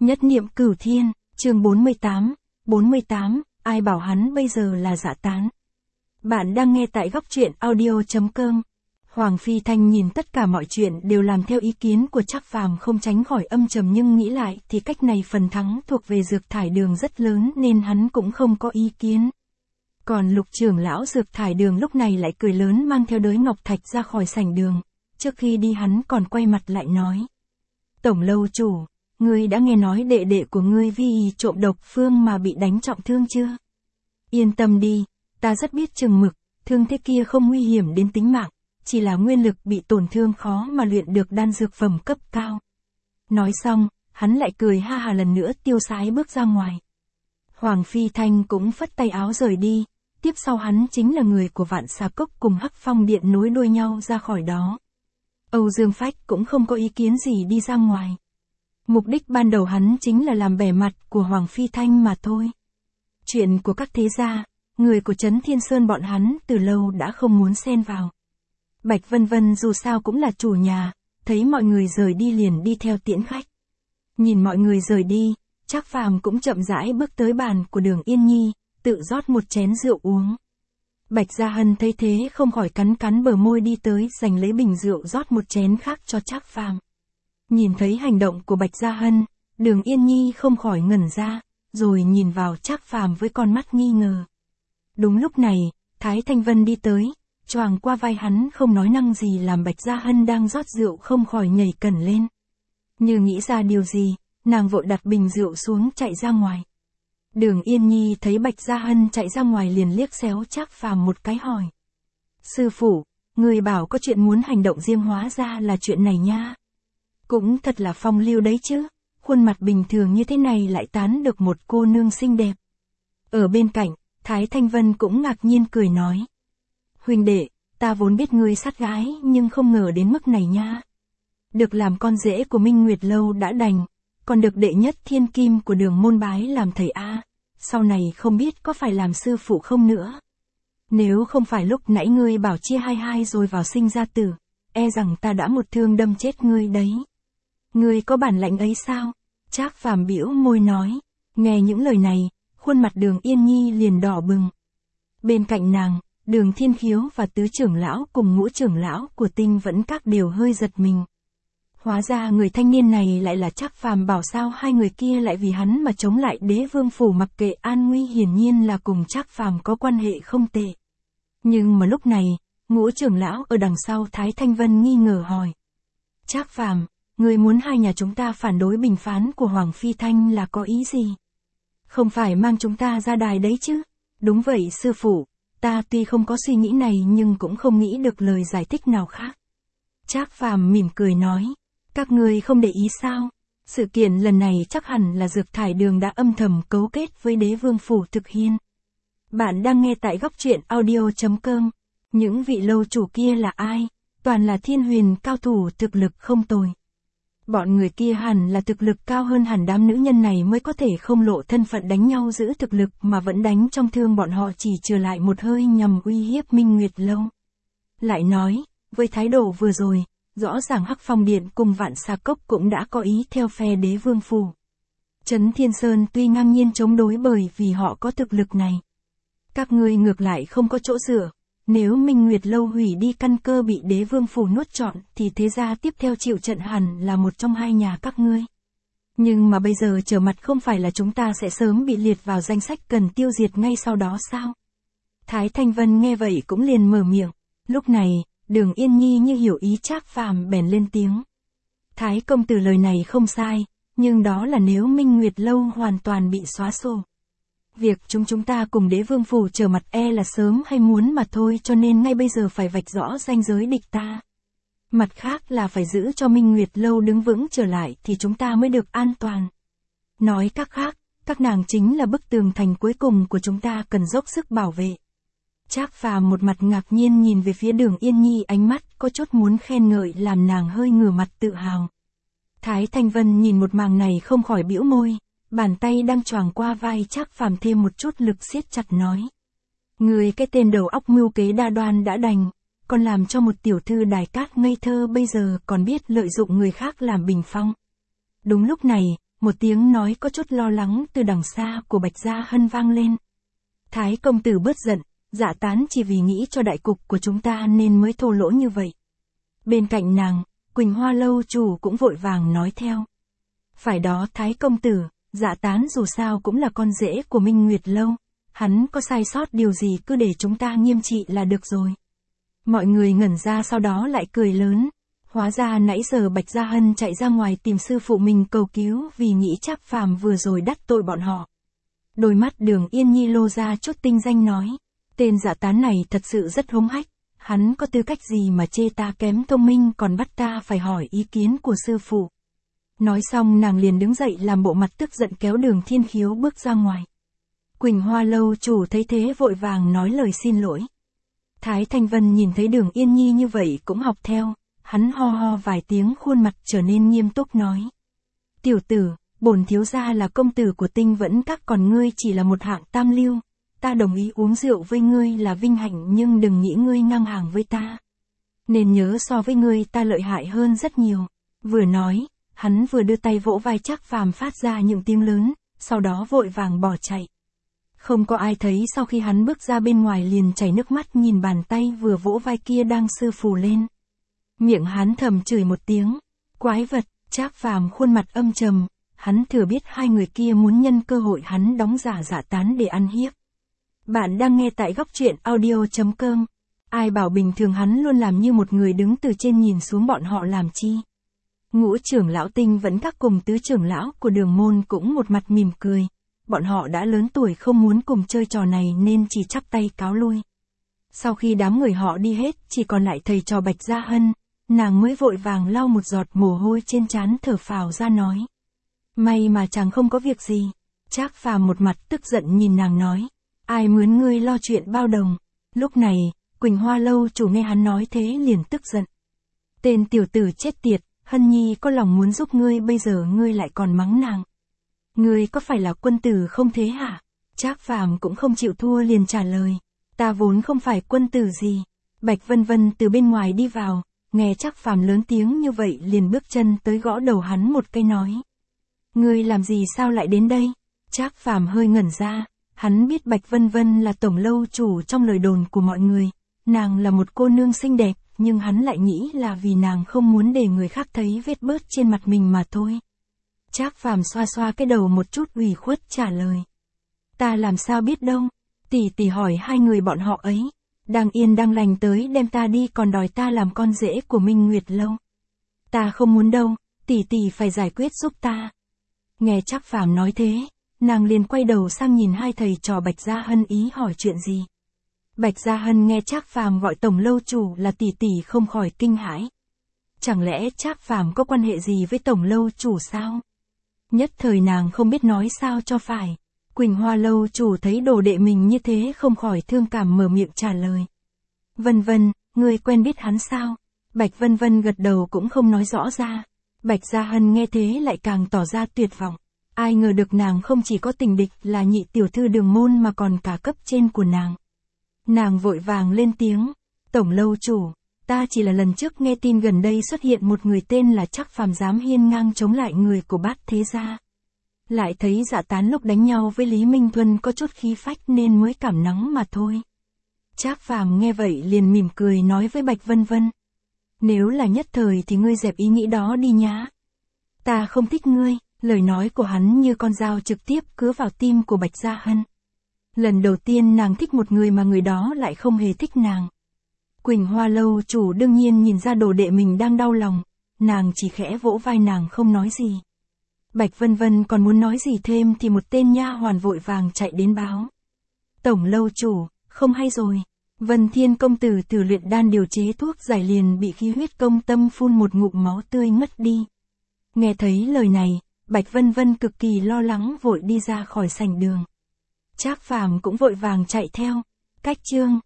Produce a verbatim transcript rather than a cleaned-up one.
Nhất niệm cửu thiên, chương bốn mươi tám, bốn mươi tám, ai bảo hắn bây giờ là dạ tán. Bạn đang nghe tại góc truyện audio chấm com. Hoàng Phi Thanh nhìn tất cả mọi chuyện đều làm theo ý kiến của Trác Phàm, không tránh khỏi âm trầm, nhưng nghĩ lại thì cách này phần thắng thuộc về Dược Thải Đường rất lớn nên hắn cũng không có ý kiến. Còn Lục trưởng lão Dược Thải Đường lúc này lại cười lớn mang theo đới ngọc thạch ra khỏi sảnh đường. Trước khi đi hắn còn quay mặt lại nói: Tổng lâu chủ, ngươi đã nghe nói đệ đệ của ngươi vì trộm độc phương mà bị đánh trọng thương chưa? Yên tâm đi, ta rất biết chừng mực, thương thế kia không nguy hiểm đến tính mạng, chỉ là nguyên lực bị tổn thương khó mà luyện được đan dược phẩm cấp cao. Nói xong, hắn lại cười ha hà lần nữa tiêu sái bước ra ngoài. Hoàng Phi Thanh cũng phất tay áo rời đi, tiếp sau hắn chính là người của Vạn Xà Cốc cùng Hắc Phong Điện nối đuôi nhau ra khỏi đó. Âu Dương Phách cũng không có ý kiến gì đi ra ngoài. Mục đích ban đầu hắn chính là làm bẻ mặt của Hoàng Phi Thanh mà thôi. Chuyện của các thế gia, người của Trấn Thiên Sơn bọn hắn từ lâu đã không muốn xen vào. Bạch Vân Vân dù sao cũng là chủ nhà, thấy mọi người rời đi liền đi theo tiễn khách. Nhìn mọi người rời đi, Trác Phàm cũng chậm rãi bước tới bàn của Đường Yên Nhi, tự rót một chén rượu uống. Bạch Gia Hân thấy thế không khỏi cắn cắn bờ môi đi tới giành lấy bình rượu rót một chén khác cho Trác Phàm. Nhìn thấy hành động của Bạch Gia Hân, Đường Yên Nhi không khỏi ngẩn ra, rồi nhìn vào Trác Phàm với con mắt nghi ngờ. Đúng lúc này, Thái Thanh Vân đi tới, choàng qua vai hắn không nói năng gì làm Bạch Gia Hân đang rót rượu không khỏi nhảy cẩn lên. Như nghĩ ra điều gì, nàng vội đặt bình rượu xuống chạy ra ngoài. Đường Yên Nhi thấy Bạch Gia Hân chạy ra ngoài liền liếc xéo Trác Phàm một cái hỏi: Sư phụ, người bảo có chuyện muốn hành động riêng hóa ra là chuyện này nha. Cũng thật là phong lưu đấy chứ, khuôn mặt bình thường như thế này lại tán được một cô nương xinh đẹp. Ở bên cạnh, Thái Thanh Vân cũng ngạc nhiên cười nói: Huynh đệ, ta vốn biết ngươi sát gái nhưng không ngờ đến mức này nha. Được làm con rể của Minh Nguyệt Lâu đã đành, còn được đệ nhất thiên kim của Đường môn bái làm thầy A, sau này không biết có phải làm sư phụ không nữa. Nếu không phải lúc nãy ngươi bảo chia hai hai rồi vào sinh ra tử, e rằng ta đã một thương đâm chết ngươi đấy. Ngươi có bản lãnh ấy sao? Trác Phàm bĩu môi nói. Nghe những lời này, khuôn mặt Đường Yên Nhi liền đỏ bừng. Bên cạnh nàng, Đường Thiên Khiếu và tứ trưởng lão cùng ngũ trưởng lão của Tinh Vẫn Các đều hơi giật mình. Hóa ra người thanh niên này lại là Trác Phàm, bảo sao hai người kia lại vì hắn mà chống lại Đế Vương phủ mặc kệ an nguy, hiển nhiên là cùng Trác Phàm có quan hệ không tệ. Nhưng mà lúc này, ngũ trưởng lão ở đằng sau Thái Thanh Vân nghi ngờ hỏi: Trác Phàm, người muốn hai nhà chúng ta phản đối bình phán của Hoàng Phi Thanh là có ý gì? Không phải mang chúng ta ra đài đấy chứ? Đúng vậy sư phụ, ta tuy không có suy nghĩ này nhưng cũng không nghĩ được lời giải thích nào khác. Trác Phàm mỉm cười nói: Các ngươi không để ý sao? Sự kiện lần này chắc hẳn là Dược Thải Đường đã âm thầm cấu kết với Đế Vương phủ thực hiện. Bạn đang nghe tại góc truyện audio chấm com. Những vị lâu chủ kia là ai? Toàn là thiên huyền cao thủ thực lực không tồi. Bọn người kia hẳn là thực lực cao hơn hẳn đám nữ nhân này mới có thể không lộ thân phận đánh nhau giữ thực lực mà vẫn đánh trong thương bọn họ chỉ trừ lại một hơi nhằm uy hiếp Minh Nguyệt Lâu. Lại nói, với thái độ vừa rồi, rõ ràng Hắc Phong Điện cùng Vạn Xà Cốc cũng đã có ý theo phe Đế Vương phủ. Trấn Thiên Sơn tuy ngang nhiên chống đối bởi vì họ có thực lực này. Các ngươi ngược lại không có chỗ dựa. Nếu Minh Nguyệt Lâu hủy đi căn cơ bị Đế Vương phủ nuốt trọn thì thế gia tiếp theo chịu trận hẳn là một trong hai nhà các ngươi. Nhưng mà bây giờ trở mặt không phải là chúng ta sẽ sớm bị liệt vào danh sách cần tiêu diệt ngay sau đó sao? Thái Thanh Vân nghe vậy cũng liền mở miệng. Lúc này, Đường Yên Nhi như hiểu ý Trác Phàm bèn lên tiếng: Thái công tử lời này không sai, nhưng đó là nếu Minh Nguyệt Lâu hoàn toàn bị xóa sổ. Việc chúng chúng ta cùng Đế Vương phủ trở mặt e là sớm hay muốn mà thôi, cho nên ngay bây giờ phải vạch rõ ranh giới địch ta. Mặt khác là phải giữ cho Minh Nguyệt Lâu đứng vững trở lại thì chúng ta mới được an toàn. Nói cách khác, các nàng chính là bức tường thành cuối cùng của chúng ta cần dốc sức bảo vệ. Trác Phàm một mặt ngạc nhiên nhìn về phía Đường Yên Nhi, ánh mắt có chút muốn khen ngợi làm nàng hơi ngửa mặt tự hào. Thái Thanh Vân nhìn một màn này không khỏi bĩu môi. Bàn tay đang choàng qua vai Trác Phàm thêm một chút lực siết chặt nói: Người cái tên đầu óc mưu kế đa đoan đã đành, còn làm cho một tiểu thư đài cát ngây thơ bây giờ còn biết lợi dụng người khác làm bình phong. Đúng lúc này, một tiếng nói có chút lo lắng từ đằng xa của Bạch Gia Hân vang lên. Thái công tử bớt giận, Dạ Tán chỉ vì nghĩ cho đại cục của chúng ta nên mới thô lỗ như vậy. Bên cạnh nàng, Quỳnh Hoa lâu chủ cũng vội vàng nói theo. Phải đó Thái công tử, Dạ Tán dù sao cũng là con rể của Minh Nguyệt lâu, hắn có sai sót điều gì cứ để chúng ta nghiêm trị là được rồi. Mọi người ngẩn ra sau đó lại cười lớn. Hóa ra nãy giờ Bạch Gia Hân chạy ra ngoài tìm sư phụ mình cầu cứu vì nghĩ Trác Phàm vừa rồi đắc tội bọn họ. Đôi mắt Đường Yên Nhi lô ra chút tinh danh nói. Tên Dạ Tán này thật sự rất hống hách, hắn có tư cách gì mà chê ta kém thông minh còn bắt ta phải hỏi ý kiến của sư phụ. Nói xong nàng liền đứng dậy làm bộ mặt tức giận kéo Đường Thiên Khiếu bước ra ngoài. Quỳnh Hoa lâu chủ thấy thế vội vàng nói lời xin lỗi. Thái Thanh Vân nhìn thấy Đường Yên Nhi như vậy cũng học theo, hắn ho ho vài tiếng khuôn mặt trở nên nghiêm túc nói. Tiểu tử, bổn thiếu gia là công tử của Tinh Vẫn Các còn ngươi chỉ là một hạng tam lưu, ta đồng ý uống rượu với ngươi là vinh hạnh nhưng đừng nghĩ ngươi ngang hàng với ta. Nên nhớ so với ngươi ta lợi hại hơn rất nhiều. Vừa nói, hắn vừa đưa tay vỗ vai Trác Phàm phát ra những tiếng lớn, sau đó vội vàng bỏ chạy. Không có ai thấy sau khi hắn bước ra bên ngoài liền chảy nước mắt nhìn bàn tay vừa vỗ vai kia đang sưng phù lên. Miệng hắn thầm chửi một tiếng, quái vật. Trác Phàm khuôn mặt âm trầm, hắn thừa biết hai người kia muốn nhân cơ hội hắn đóng giả Dạ Tán để ăn hiếp. Bạn đang nghe tại góc truyện audio chấm com. Ai bảo bình thường hắn luôn làm như một người đứng từ trên nhìn xuống bọn họ làm chi. Ngũ trưởng lão Tinh Vẫn Các cùng tứ trưởng lão của Đường môn cũng một mặt mỉm cười. Bọn họ đã lớn tuổi không muốn cùng chơi trò này nên chỉ chắp tay cáo lui. Sau khi đám người họ đi hết chỉ còn lại thầy trò Bạch Gia Hân, nàng mới vội vàng lau một giọt mồ hôi trên trán thở phào ra nói. May mà chàng không có việc gì. Trác Phàm một mặt tức giận nhìn nàng nói. Ai mướn ngươi lo chuyện bao đồng. Lúc này, Quỳnh Hoa lâu chủ nghe hắn nói thế liền tức giận. Tên tiểu tử chết tiệt, Hân Nhi có lòng muốn giúp ngươi bây giờ ngươi lại còn mắng nàng. Ngươi có phải là quân tử không thế hả? Trác Phàm cũng không chịu thua liền trả lời. Ta vốn không phải quân tử gì. Bạch Vân Vân từ bên ngoài đi vào, nghe Trác Phàm lớn tiếng như vậy liền bước chân tới gõ đầu hắn một cái nói. Ngươi làm gì sao lại đến đây? Trác Phàm hơi ngẩn ra, hắn biết Bạch Vân Vân là tổng lâu chủ trong lời đồn của mọi người. Nàng là một cô nương xinh đẹp, nhưng hắn lại nghĩ là vì nàng không muốn để người khác thấy vết bớt trên mặt mình mà thôi. Trác Phàm xoa xoa cái đầu một chút ủy khuất trả lời. Ta làm sao biết đâu, tỷ tỷ hỏi hai người bọn họ ấy, đang yên đang lành tới đem ta đi còn đòi ta làm con rể của Minh Nguyệt lâu. Ta không muốn đâu, tỷ tỷ phải giải quyết giúp ta. Nghe Trác Phàm nói thế, nàng liền quay đầu sang nhìn hai thầy trò Bạch Gia Hân ý hỏi chuyện gì. Bạch Gia Hân nghe Trác Phàm gọi tổng lâu chủ là tỷ tỷ không khỏi kinh hãi. Chẳng lẽ Trác Phàm có quan hệ gì với tổng lâu chủ sao? Nhất thời nàng không biết nói sao cho phải. Quỳnh Hoa lâu chủ thấy đồ đệ mình như thế không khỏi thương cảm mở miệng trả lời. Vân Vân, ngươi quen biết hắn sao? Bạch Vân Vân gật đầu cũng không nói rõ ra. Bạch Gia Hân nghe thế lại càng tỏ ra tuyệt vọng. Ai ngờ được nàng không chỉ có tình địch là nhị tiểu thư Đường môn mà còn cả cấp trên của nàng. Nàng vội vàng lên tiếng. Tổng lâu chủ, ta chỉ là lần trước nghe tin gần đây xuất hiện một người tên là Trác Phàm dám hiên ngang chống lại người của Bát Thế Gia. Lại thấy Dạ Tán lúc đánh nhau với Lý Minh Thuân có chút khí phách nên mới cảm nắng mà thôi. Trác Phàm nghe vậy liền mỉm cười nói với Bạch Vân Vân. Nếu là nhất thời thì ngươi dẹp ý nghĩ đó đi nhá. Ta không thích ngươi. Lời nói của hắn như con dao trực tiếp cứa vào tim của Bạch Gia Hân. Lần đầu tiên nàng thích một người mà người đó lại không hề thích nàng. Quỳnh Hoa lâu chủ đương nhiên nhìn ra đồ đệ mình đang đau lòng, nàng chỉ khẽ vỗ vai nàng không nói gì. Bạch Vân Vân còn muốn nói gì thêm thì một tên nha hoàn vội vàng chạy đến báo. Tổng lâu chủ, không hay rồi. Vân Thiên công tử từ luyện đan điều chế thuốc giải liền bị khí huyết công tâm phun một ngụm máu tươi ngất đi. Nghe thấy lời này, Bạch Vân Vân cực kỳ lo lắng vội đi ra khỏi sảnh đường. Trác Phàm cũng vội vàng chạy theo. Cách chương